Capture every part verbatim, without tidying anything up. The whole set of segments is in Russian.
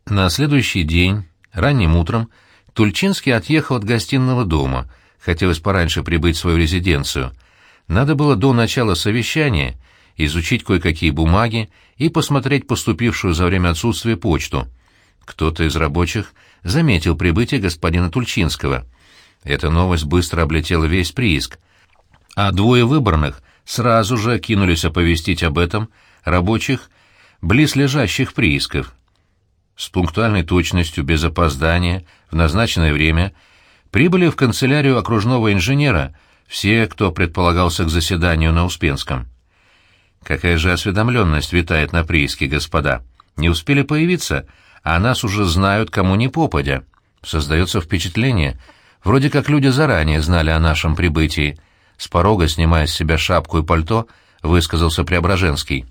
На следующий день, ранним утром, Тульчинский отъехал от гостиного дома, хотелось пораньше прибыть в свою резиденцию. Надо было до начала совещания изучить кое-какие бумаги и посмотреть поступившую за время отсутствия почту. Кто-то из рабочих заметил прибытие господина Тульчинского. Эта новость быстро облетела весь прииск, а двое выборных сразу же кинулись оповестить об этом рабочих близлежащих приисков. С пунктуальной точностью, без опоздания, в назначенное время прибыли в канцелярию окружного инженера все, кто предполагался к заседанию на Успенском. Какая же осведомленность витает на прииске, господа! Не успели появиться, а нас уже знают, кому ни попадя. Создается впечатление, вроде как люди заранее знали о нашем прибытии. С порога, снимая с себя шапку и пальто, высказался Преображенский.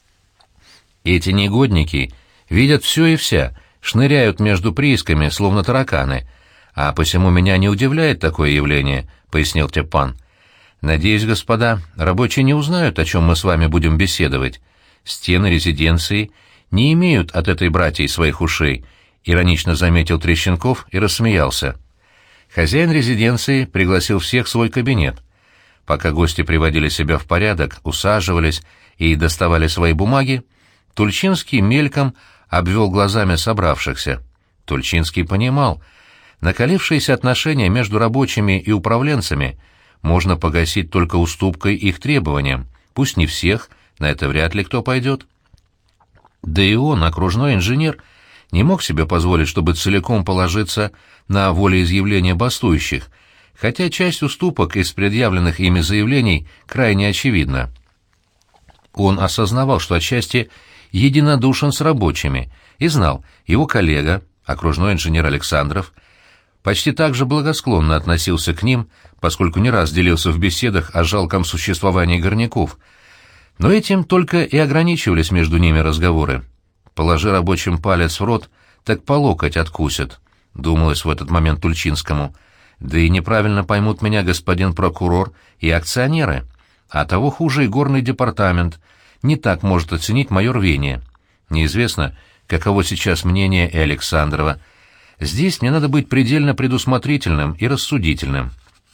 Эти негодники видят все и вся, шныряют между приисками, словно тараканы, а посему меня не удивляет такое явление, — пояснил Тепан. Надеюсь, господа, рабочие не узнают, о чем мы с вами будем беседовать. Стены резиденции не имеют от этой братьи своих ушей, — иронично заметил Трещенков и рассмеялся. Хозяин резиденции пригласил всех в свой кабинет. Пока гости приводили себя в порядок, усаживались и доставали свои бумаги, Тульчинский мельком обвел глазами собравшихся. Тульчинский понимал, накалившиеся отношения между рабочими и управленцами можно погасить только уступкой их требованиям, пусть не всех, на это вряд ли кто пойдет. Да и он, окружной инженер, не мог себе позволить, чтобы целиком положиться на волеизъявления бастующих, хотя часть уступок из предъявленных ими заявлений крайне очевидна. Он осознавал, что отчасти единодушен с рабочими, и знал, его коллега, окружной инженер Александров, почти так же благосклонно относился к ним, поскольку не раз делился в беседах о жалком существовании горняков. Но этим только и ограничивались между ними разговоры. «Положи рабочим палец в рот, так по локоть откусят», — думалось в этот момент Тульчинскому. «Да и неправильно поймут меня господин прокурор и акционеры, а того хуже и горный департамент не так может оценить мое рвение. Неизвестно, каково сейчас мнение и Александрова. Здесь мне надо быть предельно предусмотрительным и рассудительным.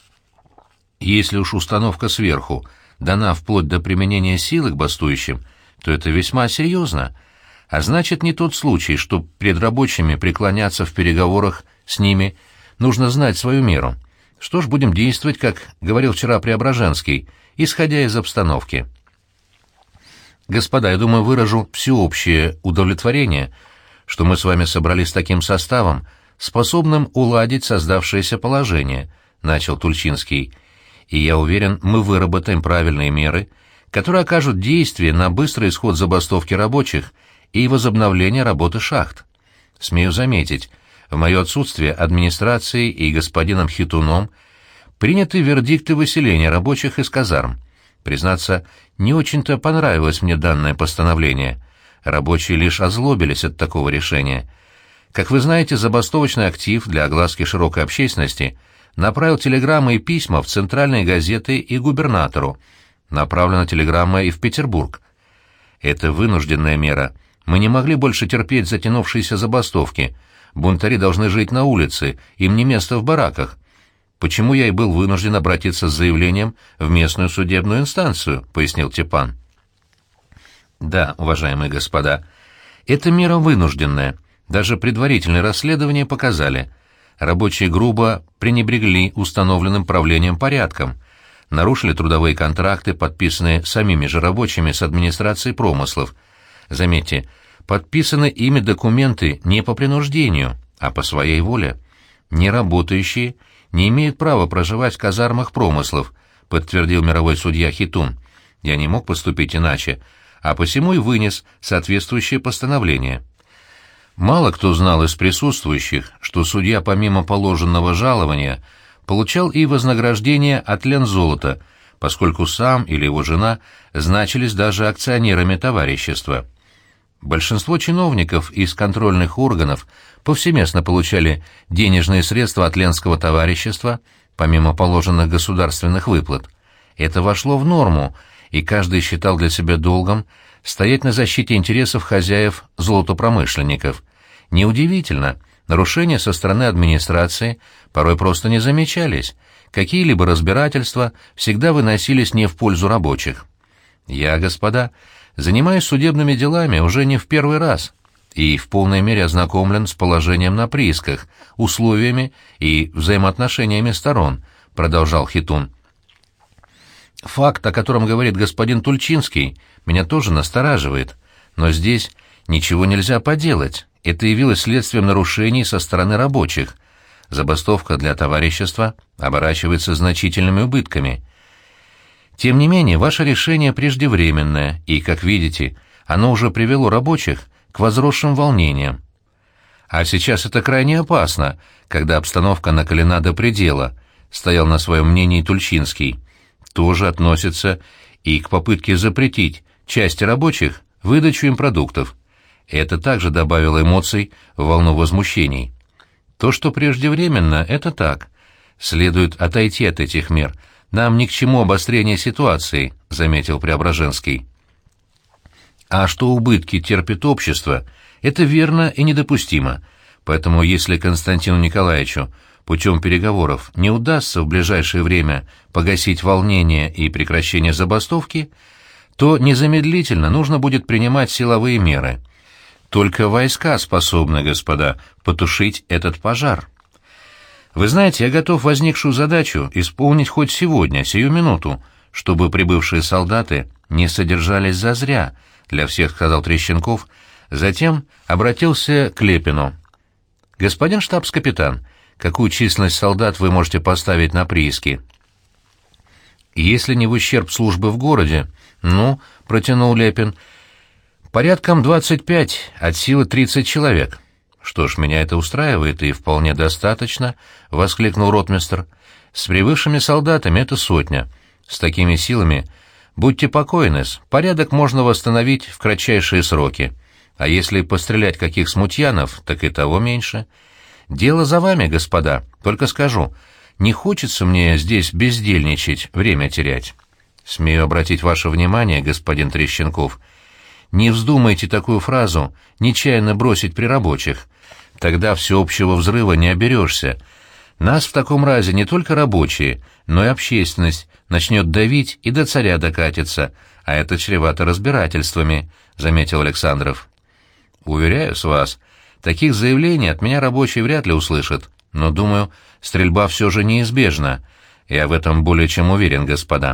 Если уж установка сверху дана вплоть до применения силы к бастующим, то это весьма серьезно, а значит, не тот случай, что пред рабочими преклоняться в переговорах с ними нужно знать свою меру. Что ж, будем действовать, как говорил вчера Преображенский, исходя из обстановки. Господа, я думаю, выражу всеобщее удовлетворение, что мы с вами собрались таким составом, способным уладить создавшееся положение, — начал Тульчинский, — и я уверен, мы выработаем правильные меры, которые окажут действие на быстрый исход забастовки рабочих и возобновление работы шахт. Смею заметить, в мое отсутствие администрацией и господином Хитуном приняты вердикты выселения рабочих из казарм. Признаться, не очень-то понравилось мне данное постановление. Рабочие лишь озлобились от такого решения. Как вы знаете, забастовочный актив для огласки широкой общественности направил телеграммы и письма в центральные газеты и губернатору. Направлена телеграмма и в Петербург. Это вынужденная мера. Мы не могли больше терпеть затянувшиеся забастовки. Бунтари должны жить на улице, им не место в бараках. Почему я и был вынужден обратиться с заявлением в местную судебную инстанцию, — пояснил Тепан. Да, уважаемые господа, эта мера вынужденная. Даже предварительные расследования показали. Рабочие грубо пренебрегли установленным правлением порядком, нарушили трудовые контракты, подписанные самими же рабочими с администрацией промыслов. Заметьте, подписаны ими документы не по принуждению, а по своей воле. Неработающие не имеют права проживать в казармах промыслов, подтвердил мировой судья Хитун. Я не мог поступить иначе, а посему и вынес соответствующее постановление. Мало кто знал из присутствующих, что судья помимо положенного жалования получал и вознаграждение от лензолота, поскольку сам или его жена значились даже акционерами товарищества. Большинство чиновников из контрольных органов повсеместно получали денежные средства от Ленского товарищества, помимо положенных государственных выплат. Это вошло в норму, и каждый считал для себя долгом стоять на защите интересов хозяев золотопромышленников. Неудивительно, нарушения со стороны администрации порой просто не замечались, какие-либо разбирательства всегда выносились не в пользу рабочих. Я, господа, занимаюсь судебными делами уже не в первый раз и в полной мере ознакомлен с положением на приисках, условиями и взаимоотношениями сторон, продолжал Хитун. Факт, о котором говорит господин Тульчинский, меня тоже настораживает, но здесь ничего нельзя поделать, это явилось следствием нарушений со стороны рабочих. Забастовка для товарищества оборачивается значительными убытками. Тем не менее, ваше решение преждевременное, и, как видите, оно уже привело рабочих к возросшим волнениям. А сейчас это крайне опасно, когда обстановка накалена до предела, стоял на своем мнении Тульчинский. Тоже относится и к попытке запретить части рабочих выдачу им продуктов. Это также добавило эмоций в волну возмущений. То, что преждевременно, это так. Следует отойти от этих мер. Нам ни к чему обострение ситуации, заметил Преображенский. А что убытки терпит общество, это верно и недопустимо. Поэтому если Константину Николаевичу путем переговоров не удастся в ближайшее время погасить волнение и прекращение забастовки, то незамедлительно нужно будет принимать силовые меры. Только войска способны, господа, потушить этот пожар. Вы знаете, я готов возникшую задачу исполнить хоть сегодня, сию минуту, чтобы прибывшие солдаты не содержались зазря, для всех сказал Трещенков, затем обратился к Лепину. Господин штабс-капитан, какую численность солдат вы можете поставить на прииски? Если не в ущерб службы в городе, ну, протянул Лепин, порядком двадцать пять, от силы тридцать человек. Что ж, меня это устраивает и вполне достаточно, воскликнул ротмистр. С прибывшими солдатами это сотня. С такими силами, будьте покойны, порядок можно восстановить в кратчайшие сроки. А если пострелять каких смутьянов, так и того меньше. Дело за вами, господа, только скажу, не хочется мне здесь бездельничать, время терять. Смею обратить ваше внимание, господин Трещенков, не вздумайте такую фразу нечаянно бросить при рабочих. Тогда всеобщего взрыва не оберешься. Нас в таком разе не только рабочие, но и общественность начнет давить и до царя докатится, а это чревато разбирательствами, — заметил Александров. Уверяю с вас, таких заявлений от меня рабочие вряд ли услышат, но, думаю, стрельба все же неизбежна. Я в этом более чем уверен, господа.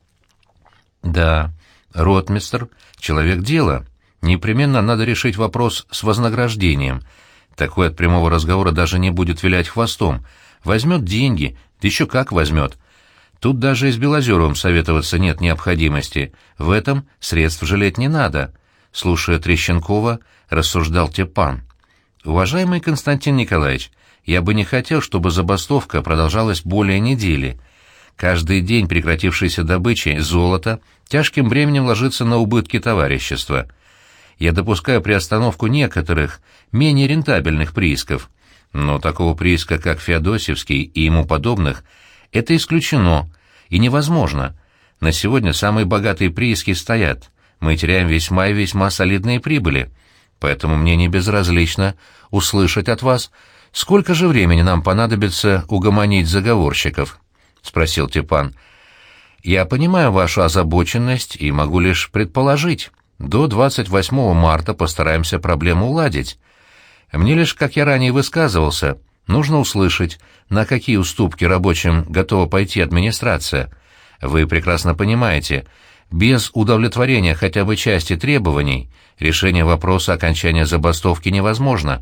Да, ротмистр — человек дела. Непременно надо решить вопрос с вознаграждением. Такой от прямого разговора даже не будет вилять хвостом. Возьмет деньги, да еще как возьмет. Тут даже и с Белозеровым советоваться нет необходимости. В этом средств жалеть не надо. Слушая Трещенкова, рассуждал Тепан. Уважаемый Константин Николаевич, я бы не хотел, чтобы забастовка продолжалась более недели. Каждый день прекратившейся добычи золота тяжким бременем ложится на убытки товарищества. Я допускаю приостановку некоторых, менее рентабельных приисков, но такого прииска, как Феодосевский и ему подобных, это исключено и невозможно. На сегодня самые богатые прииски стоят, мы теряем весьма и весьма солидные прибыли, поэтому мне не безразлично услышать от вас, сколько же времени нам понадобится угомонить заговорщиков. — спросил Тепан. «Я понимаю вашу озабоченность и могу лишь предположить. До двадцать восьмого марта постараемся проблему уладить. Мне лишь, как я ранее высказывался, нужно услышать, на какие уступки рабочим готова пойти администрация. Вы прекрасно понимаете, без удовлетворения хотя бы части требований решение вопроса окончания забастовки невозможно».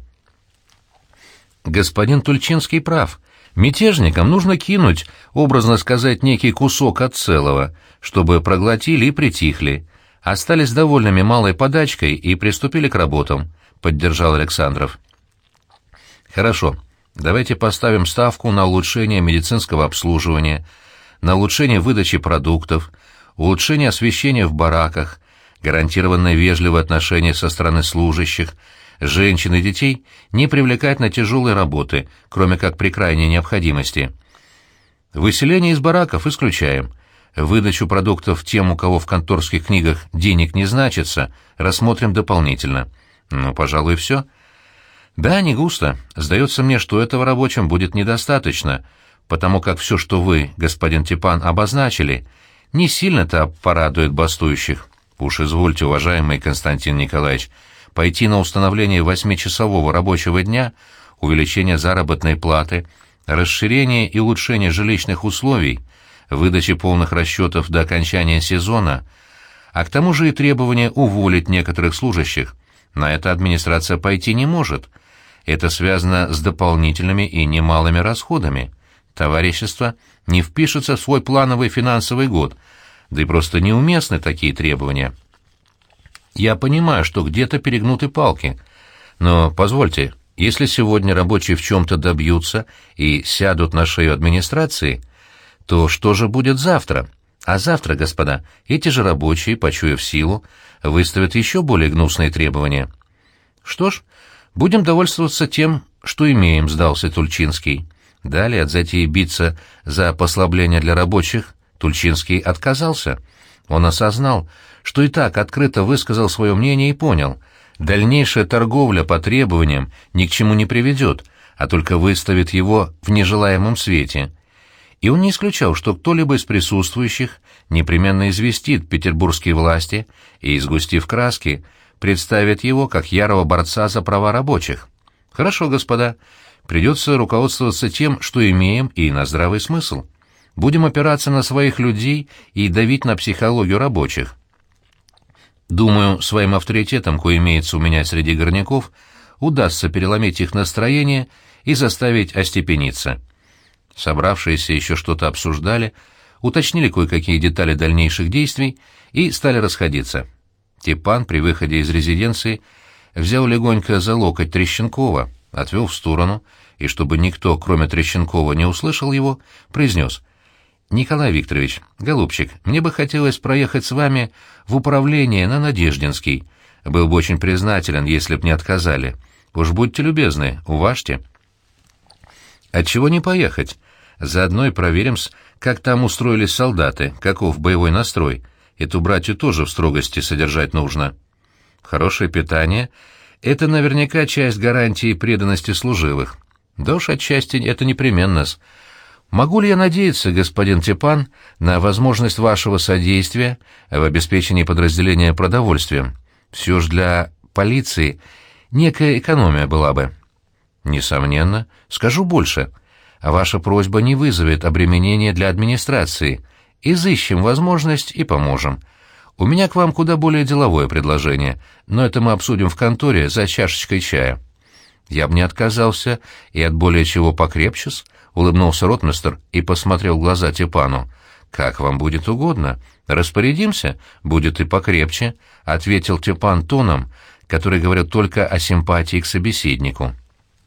Господин Тульчинский прав. Мятежникам нужно кинуть, образно сказать, некий кусок от целого, чтобы проглотили и притихли, остались довольными малой подачкой и приступили к работам, — поддержал Александров. Хорошо, давайте поставим ставку на улучшение медицинского обслуживания, на улучшение выдачи продуктов, улучшение освещения в бараках, гарантированное вежливое отношение со стороны служащих, женщин и детей не привлекать на тяжелые работы, кроме как при крайней необходимости. Выселение из бараков исключаем. Выдачу продуктов тем, у кого в конторских книгах денег не значится, рассмотрим дополнительно. Ну, пожалуй, все. Да, не густо. Сдается мне, что этого рабочим будет недостаточно, потому как все, что вы, господин Типан, обозначили, не сильно-то порадует бастующих. Уж извольте, уважаемый Константин Николаевич, пойти на установление восьмичасового рабочего дня, увеличение заработной платы, расширение и улучшение жилищных условий, выдачи полных расчетов до окончания сезона, а к тому же и требование уволить некоторых служащих. На это администрация пойти не может. Это связано с дополнительными и немалыми расходами. Товарищество не впишется в свой плановый финансовый год, да и просто неуместны такие требования. Я понимаю, что где-то перегнуты палки, но позвольте, если сегодня рабочие в чем-то добьются и сядут на шею администрации, то что же будет завтра? А завтра, господа, эти же рабочие, почуяв силу, выставят еще более гнусные требования. Что ж, будем довольствоваться тем, что имеем, сдался Тульчинский. Далее от затеи биться за послабление для рабочих Тульчинский отказался. Он осознал, что и так открыто высказал свое мнение и понял, дальнейшая торговля по требованиям ни к чему не приведет, а только выставит его в нежелаемом свете. И он не исключал, что кто-либо из присутствующих непременно известит петербургские власти и, сгустив краски, представит его как ярого борца за права рабочих. Хорошо, господа, придется руководствоваться тем, что имеем, и на здравый смысл. Будем опираться на своих людей и давить на психологию рабочих. Думаю, своим авторитетом, кое имеется у меня среди горняков, удастся переломить их настроение и заставить остепениться. Собравшиеся еще что-то обсуждали, уточнили кое-какие детали дальнейших действий и стали расходиться. Типан при выходе из резиденции взял легонько за локоть Трещенкова, отвел в сторону и, чтобы никто, кроме Трещенкова, не услышал его, произнес: «Николай Викторович, голубчик, мне бы хотелось проехать с вами в управление на Надеждинский. Был бы очень признателен, если б не отказали. Уж будьте любезны, уважьте». «Отчего не поехать? Заодно и проверим-с, как там устроились солдаты, каков боевой настрой. Эту братью тоже в строгости содержать нужно. Хорошее питание — это наверняка часть гарантии преданности служивых. Да уж отчасти это непременно-с. Могу ли я надеяться, господин Типан, на возможность вашего содействия в обеспечении подразделения продовольствием? Все ж для полиции некая экономия была бы». «Несомненно. Скажу больше. Ваша просьба не вызовет обременения для администрации. Изыщем возможность и поможем. У меня к вам куда более деловое предложение, но это мы обсудим в конторе за чашечкой чая». «Я бы не отказался и от более чего покрепче-с», — улыбнулся ротмистр и посмотрел в глаза Типану. «Как вам будет угодно. Распорядимся, будет и покрепче», — ответил Типан тоном, который говорил только о симпатии к собеседнику.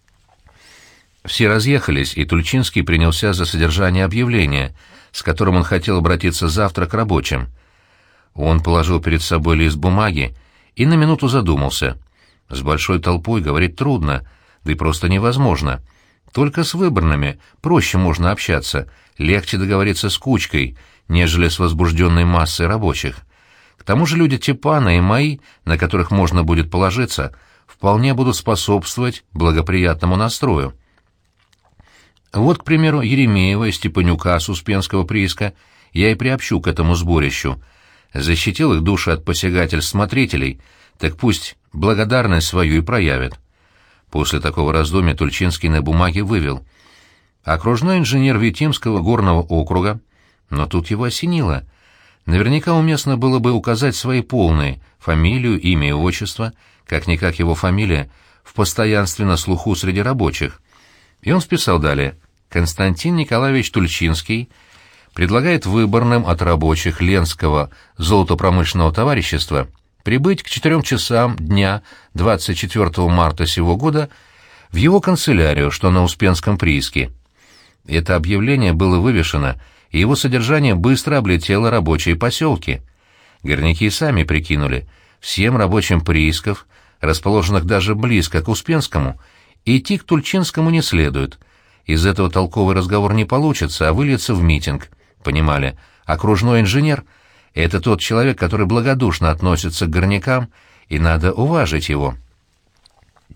Все разъехались, и Тульчинский принялся за содержание объявления, с которым он хотел обратиться завтра к рабочим. Он положил перед собой лист бумаги и на минуту задумался. С большой толпой говорить трудно, да и просто невозможно. Только с выборными проще можно общаться, легче договориться с кучкой, нежели с возбужденной массой рабочих. К тому же люди Типана и мои, на которых можно будет положиться, вполне будут способствовать благоприятному настрою. Вот, к примеру, Еремеева и Степанюка с Успенского прииска я и приобщу к этому сборищу. Защитил их души от посягательств смотрителей, так пусть благодарность свою и проявят. После такого раздумья Тульчинский на бумаге вывел: окружной инженер Витимского горного округа, но тут его осенило. Наверняка уместно было бы указать свои полные фамилию, имя и отчество, как-никак его фамилия в постоянстве на слуху среди рабочих. И он списал далее: Константин Николаевич Тульчинский предлагает выборным от рабочих Ленского золотопромышленного товарищества прибыть к четырем часам дня двадцать четвёртого марта сего года в его канцелярию, что на Успенском прииске. Это объявление было вывешено, и его содержание быстро облетело рабочие поселки. Горняки сами прикинули: всем рабочим приисков, расположенных даже близко к Успенскому, идти к Тульчинскому не следует. Из этого толковый разговор не получится, а выльется в митинг. Понимали, окружной инженер — это тот человек, который благодушно относится к горнякам, и надо уважить его.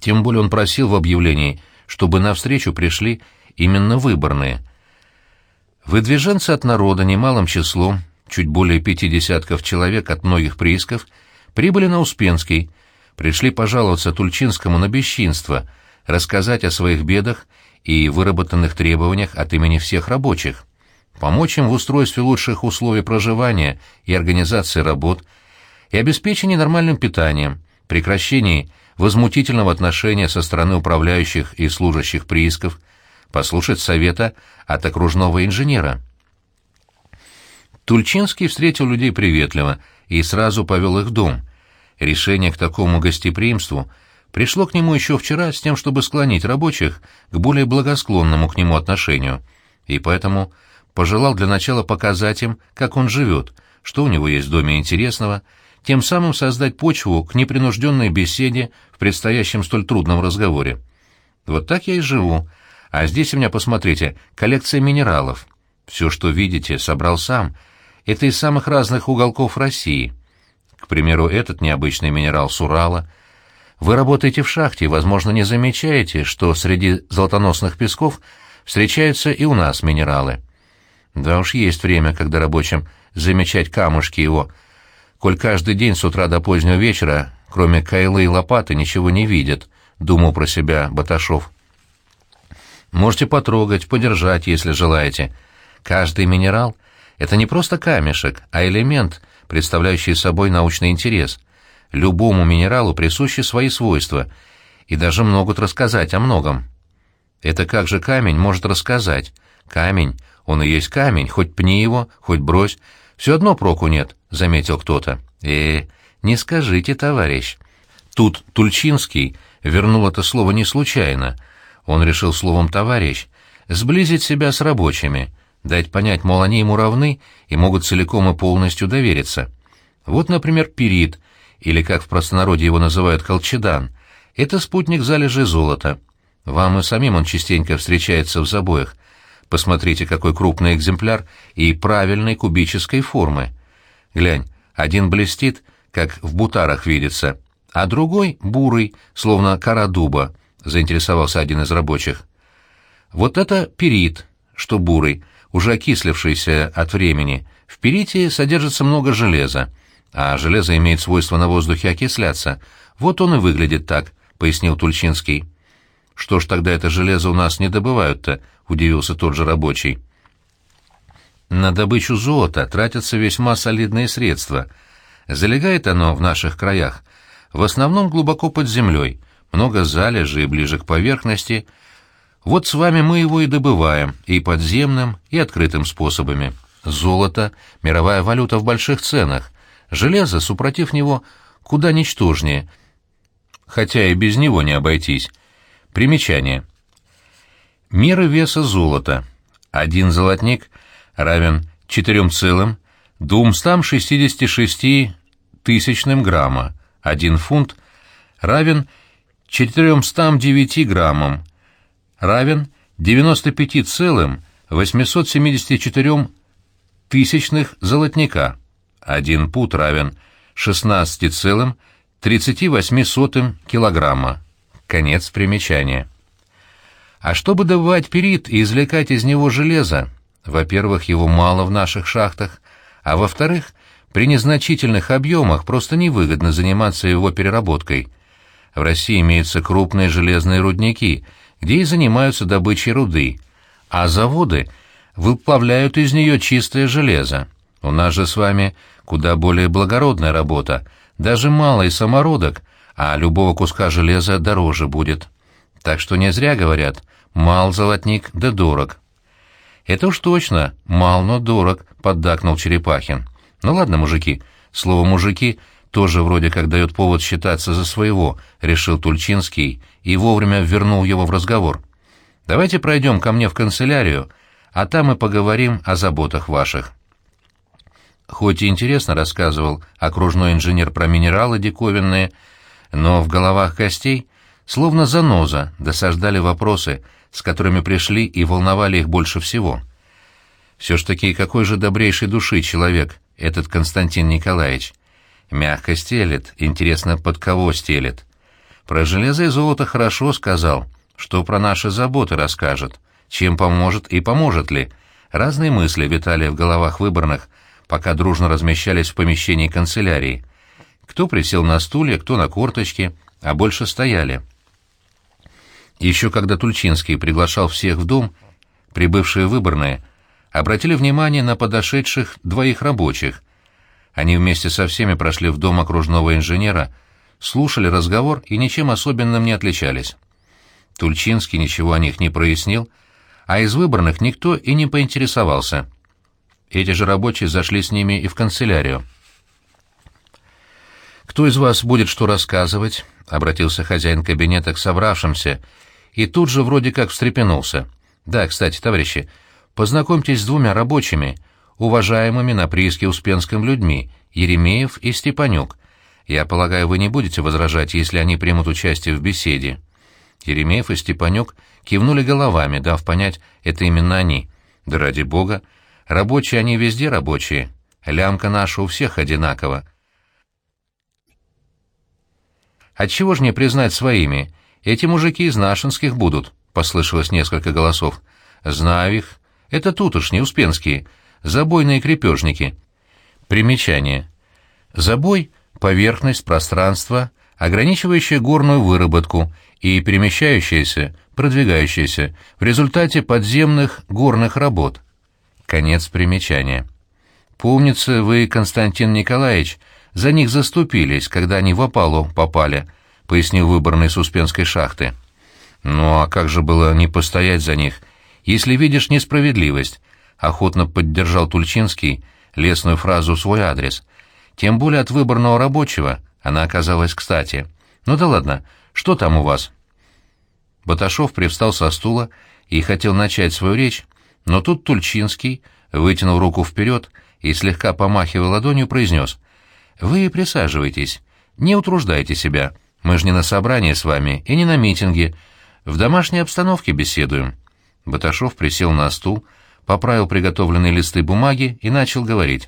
Тем более он просил в объявлении, чтобы навстречу пришли именно выборные. Выдвиженцы от народа немалым числом, чуть более пяти десятков человек от многих приисков, прибыли на Успенский, пришли пожаловаться Тульчинскому на бесчинство, рассказать о своих бедах и выработанных требованиях от имени всех рабочих, помочь им в устройстве лучших условий проживания и организации работ, и обеспечении нормальным питанием, прекращении возмутительного отношения со стороны управляющих и служащих приисков, послушать совета от окружного инженера. Тульчинский встретил людей приветливо и сразу повел их в дом. Решение к такому гостеприимству пришло к нему еще вчера с тем, чтобы склонить рабочих к более благосклонному к нему отношению, и поэтому пожелал для начала показать им, как он живет, что у него есть в доме интересного, тем самым создать почву к непринужденной беседе в предстоящем столь трудном разговоре. Вот так я и живу, а здесь у меня, посмотрите, коллекция минералов. Все, что видите, собрал сам. Это из самых разных уголков России. К примеру, этот необычный минерал с Урала. Вы работаете в шахте и, возможно, не замечаете, что среди золотоносных песков встречаются и у нас минералы. Да уж есть время, когда рабочим замечать камушки его, коль каждый день с утра до позднего вечера, кроме кайлы и лопаты, ничего не видят, — думал про себя Баташов. Можете потрогать, подержать, если желаете. Каждый минерал — это не просто камешек, а элемент, представляющий собой научный интерес. Любому минералу присущи свои свойства, и даже могут рассказать о многом. Это как же камень может рассказать? Камень, он и есть камень, хоть пни его, хоть брось. Все одно проку нет, — заметил кто-то. Э, не скажите, товарищ. Тут Тульчинский вернул это слово не случайно. Он решил словом «товарищ» сблизить себя с рабочими, дать понять, мол, они ему равны и могут целиком и полностью довериться. Вот, например, пирит, или, как в простонародье его называют, колчедан, это спутник залежи золота. Вам и самим он частенько встречается в забоях. Посмотрите, какой крупный экземпляр и правильной кубической формы. Глянь, один блестит, как в бутарах видится, а другой — бурый, словно кора дуба, — заинтересовался один из рабочих. Вот это пирит, что бурый, уже окислившийся от времени. В пирите содержится много железа, а железо имеет свойство на воздухе окисляться. Вот он и выглядит так, — пояснил Тульчинский. Что ж тогда это железо у нас не добывают-то? — удивился тот же рабочий. На добычу золота тратятся весьма солидные средства. Залегает оно в наших краях в основном глубоко под землей, много залежей ближе к поверхности. Вот с вами мы его и добываем, и подземным, и открытым способами. Золото — мировая валюта в больших ценах, железо, супротив него, куда ничтожнее, хотя и без него не обойтись. Примечание. Мера веса золота. Один золотник равен четырем целым двумстам шестидесяти шести тысячным грамма, один фунт равен четырёмстам девяти граммам, равен девяноста пяти целым восьмистам семидесяти четырём тысячных золотника, один пуд равен шестнадцати целым тридцати восьми сотым килограмма. Конец примечания. А чтобы добывать пирит и извлекать из него железо, во-первых, его мало в наших шахтах, а во-вторых, при незначительных объемах просто невыгодно заниматься его переработкой. В России имеются крупные железные рудники, где и занимаются добычей руды, а заводы выплавляют из нее чистое железо. У нас же с вами куда более благородная работа, даже малый самородок, а любого куска железа дороже будет. Так что не зря говорят «мал золотник, да дорог». «Это уж точно, мал, но дорог», — поддакнул Черепахин. «Ну ладно, мужики, слово «мужики» тоже вроде как дает повод считаться за своего», — решил Тульчинский и вовремя вернул его в разговор. «Давайте пройдем ко мне в канцелярию, а там и поговорим о заботах ваших». Хоть и интересно рассказывал окружной инженер про минералы диковинные, но в головах гостей словно заноза досаждали вопросы, с которыми пришли и волновали их больше всего. Все ж таки, какой же добрейшей души человек этот Константин Николаевич. Мягко стелет, интересно, под кого стелет. Про железо и золото хорошо сказал, что про наши заботы расскажет, чем поможет и поможет ли. Разные мысли витали в головах выборных, пока дружно размещались в помещении канцелярии. Кто присел на стулья, кто на корточки, а больше стояли. Еще когда Тульчинский приглашал всех в дом, прибывшие выборные обратили внимание на подошедших двоих рабочих. Они вместе со всеми прошли в дом окружного инженера, слушали разговор и ничем особенным не отличались. Тульчинский ничего о них не прояснил, а из выборных никто и не поинтересовался. Эти же рабочие зашли с ними и в канцелярию. «Кто из вас будет что рассказывать?» — обратился хозяин кабинета к собравшимся, и тут же вроде как встрепенулся. «Да, кстати, товарищи, познакомьтесь с двумя рабочими, уважаемыми на прииске Успенском людьми, Еремеев и Степанюк. Я полагаю, вы не будете возражать, если они примут участие в беседе». Еремеев и Степанюк кивнули головами, дав понять, это именно они. Да ради бога, рабочие они везде рабочие, лямка наша у всех одинакова. «Отчего ж не признать своими? Эти мужики из нашинских будут», — послышалось несколько голосов. «Знаю их. Это тутошние, успенские, забойные крепежники». Примечание. Забой — поверхность, пространство, ограничивающее горную выработку и перемещающееся, продвигающееся в результате подземных горных работ. Конец примечания. «Помнится, вы, Константин Николаевич, за них заступились, когда они в опалу попали», — пояснил выборный с Успенской шахты. «Ну а как же было не постоять за них, если видишь несправедливость?» — охотно поддержал Тульчинский лестную фразу в свой адрес. Тем более от выборного рабочего она оказалась кстати. «Ну да ладно, что там у вас?» Баташов привстал со стула и хотел начать свою речь, но тут Тульчинский вытянул руку вперед и, слегка помахивая ладонью, произнес: «Вы присаживайтесь, не утруждайте себя, мы же не на собрании с вами и не на митинге, в домашней обстановке беседуем». Баташов присел на стул, поправил приготовленные листы бумаги и начал говорить.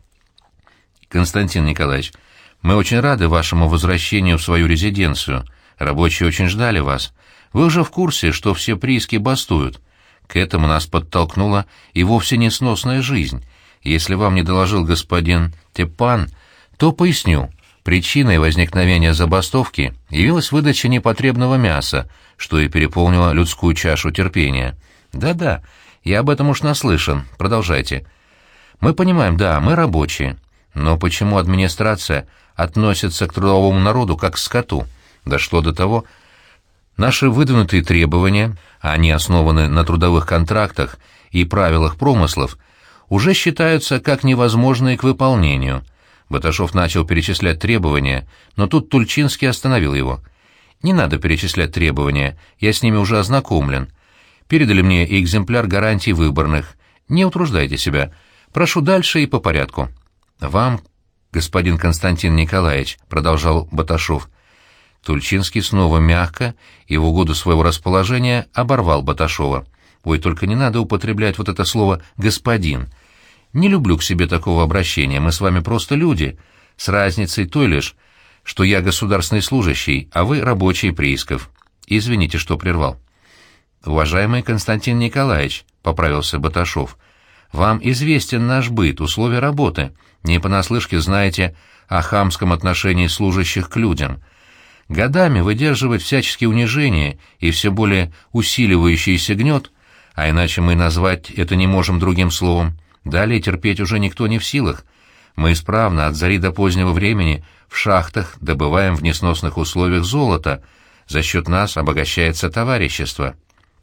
«Константин Николаевич, мы очень рады вашему возвращению в свою резиденцию. Рабочие очень ждали вас. Вы уже в курсе, что все прииски бастуют. К этому нас подтолкнула и вовсе несносная жизнь. Если вам не доложил господин Тепан, то поясню. Причиной возникновения забастовки явилась выдача непотребного мяса, что и переполнило людскую чашу терпения. Да-да, я об этом уж наслышан. Продолжайте. Мы понимаем, да, мы рабочие. Но почему администрация относится к трудовому народу как к скоту? Дошло до того, наши выдвинутые требования, они основаны на трудовых контрактах и правилах промыслов, уже считаются как невозможные к выполнению. Баташов начал перечислять требования, но тут Тульчинский остановил его. «Не надо перечислять требования, я с ними уже ознакомлен. Передали мне и экземпляр гарантий выборных. Не утруждайте себя. Прошу дальше и по порядку». «Вам, господин Константин Николаевич», — продолжал Баташов. Тульчинский снова мягко и в угоду своего расположения оборвал Баташова. «Ой, только не надо употреблять вот это слово «господин». Не люблю к себе такого обращения, мы с вами просто люди, с разницей той лишь, что я государственный служащий, а вы рабочий приисков. Извините, что прервал». «Уважаемый Константин Николаевич», — поправился Баташов, — «вам известен наш быт, условия работы, не понаслышке знаете о хамском отношении служащих к людям. Годами выдерживать всяческие унижения и все более усиливающийся гнет, а иначе мы назвать это не можем другим словом, далее терпеть уже никто не в силах. Мы исправно от зари до позднего времени в шахтах добываем в несносных условиях золото, за счет нас обогащается товарищество.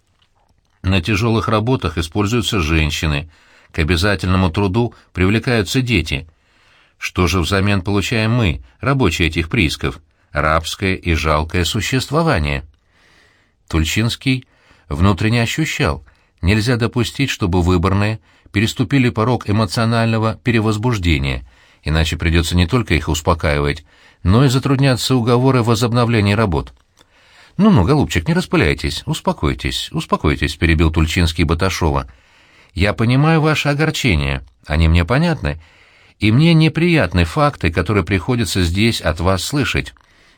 На тяжелых работах используются женщины, к обязательному труду привлекаются дети. Что же взамен получаем мы, рабочие этих приисков? Рабское и жалкое существование». Тульчинский внутренне ощущал, нельзя допустить, чтобы выборные переступили порог эмоционального перевозбуждения, иначе придется не только их успокаивать, но и затрудняться уговоры возобновления работ. «Ну-ну, голубчик, не распыляйтесь, успокойтесь, успокойтесь», — перебил Тульчинский Баташова. «Я понимаю ваше огорчение, они мне понятны, и мне неприятны факты, которые приходится здесь от вас слышать.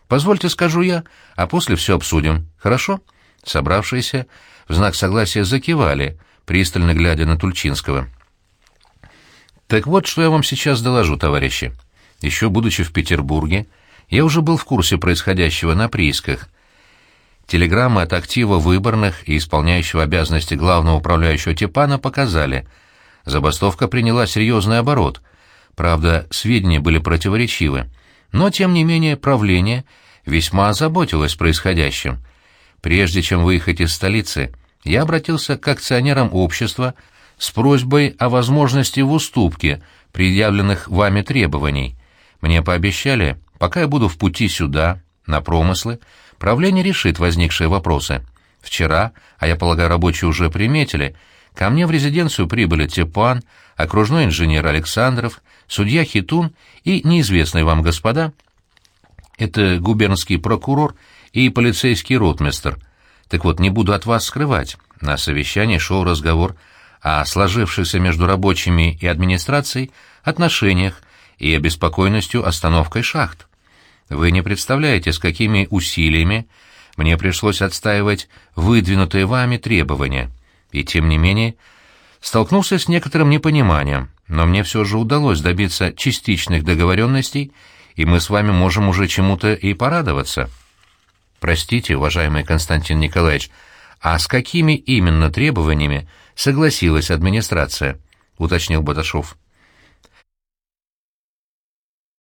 Позвольте, скажу я, а после все обсудим. Хорошо?» Собравшиеся в знак согласия закивали, пристально глядя на Тульчинского. «Так вот, что я вам сейчас доложу, товарищи. Еще будучи в Петербурге, я уже был в курсе происходящего на приисках. Телеграммы от актива выборных и исполняющего обязанности главного управляющего Тепана показали. Забастовка приняла серьезный оборот. Правда, сведения были противоречивы. Но, тем не менее, правление весьма озаботилось происходящим. Прежде чем выехать из столицы, я обратился к акционерам общества с просьбой о возможности в уступке предъявленных вами требований. Мне пообещали, пока я буду в пути сюда, на промыслы, правление решит возникшие вопросы. Вчера, а я полагаю, рабочие уже приметили, ко мне в резиденцию прибыли Тепан, окружной инженер Александров, судья Хитун и неизвестные вам господа. Это губернский прокурор и полицейский ротмистр. Так вот, не буду от вас скрывать. На совещании шел разговор о сложившихся между рабочими и администрацией отношениях и обеспокоенностью остановкой шахт. Вы не представляете, с какими усилиями мне пришлось отстаивать выдвинутые вами требования. И тем не менее столкнулся с некоторым непониманием, но мне все же удалось добиться частичных договоренностей, и мы с вами можем уже чему-то и порадоваться. Простите, уважаемый Константин Николаевич, а с какими именно требованиями согласилась администрация? — уточнил Баташов.